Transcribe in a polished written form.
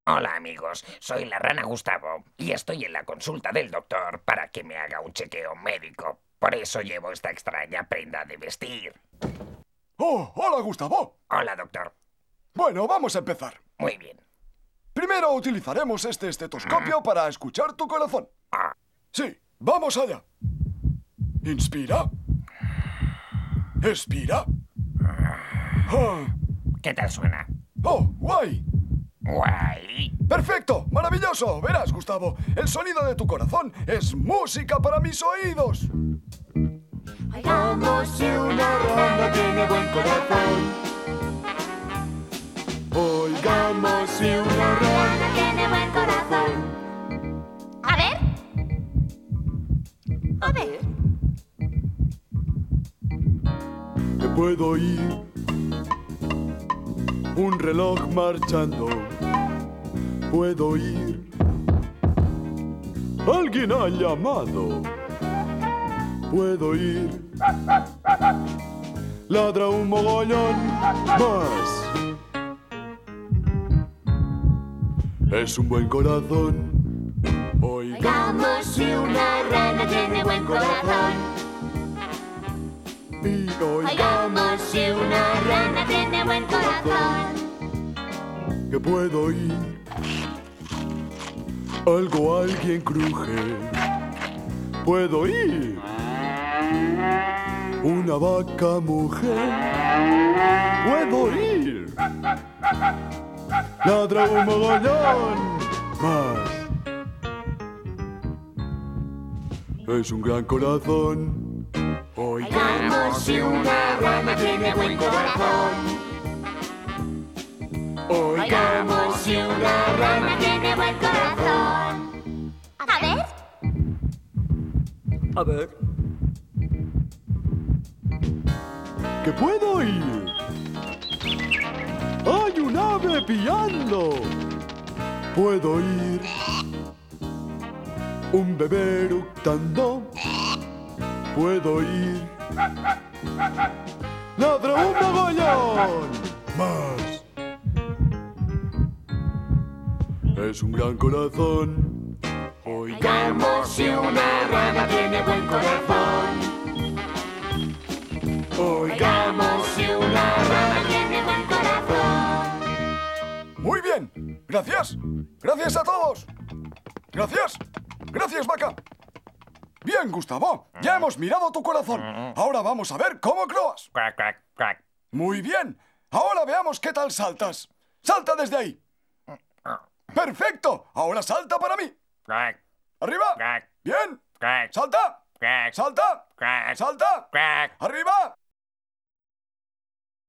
Hola amigos, soy la rana Gustavo y estoy en la consulta del doctor para que me haga un chequeo médico. Por eso llevo esta extraña prenda de vestir. ¡Oh, hola, Gustavo! Hola doctor. Bueno, vamos a empezar. Muy bien. Primero utilizaremos este estetoscopio para escuchar tu corazón. Ah, Sí, vamos allá. Inspira. Expira. Ah. ¿qué tal suena? ¡Oh, guay! Guay. ¡Perfecto! ¡Maravilloso! Verás, Gustavo, el sonido de tu corazón es música para mis oídos. Oigamos si una rana tiene buen corazón. Oigamos si una Una rana... rana tiene buen corazón. A ver. A ver. Te puedo oír un reloj marchando. Puedo oír. Alguien ha llamado. Puedo oír. Ladra un mogollón más. Es un buen corazón. Oigamos si una rana tiene buen corazón. Y Oigamos si una rana tiene buen corazón. que puedo oír. Algo, alguien cruje. Puedo oír. Una vaca mujer. Puedo oír. Ladra un mogollón más. Es un gran corazón. Oigamos si una rana tiene buen corazón. Oigamos si una rana tiene buen corazón. A ver. A ver. ¿Qué puedo oír? ¡Hay un ave piando! Puedo oír un bebé eructando. Puedo oír ladra un mogollón más. Es un gran corazón. Oigamos si una rana tiene buen corazón. Oigamos si una rana tiene buen corazón. Muy bien. Gracias. Gracias a todos. Gracias. Gracias, vaca. Bien, Gustavo. Ya hemos mirado tu corazón. Ahora vamos a ver cómo croas. Quack, quack, quack. Muy bien. Ahora veamos qué tal saltas. Salta desde ahí. Perfecto. Ahora salta para mí. Quack, Arriba. quack, Bien. quack, Salta. quack, Salta. quack, Salta. quack. Arriba.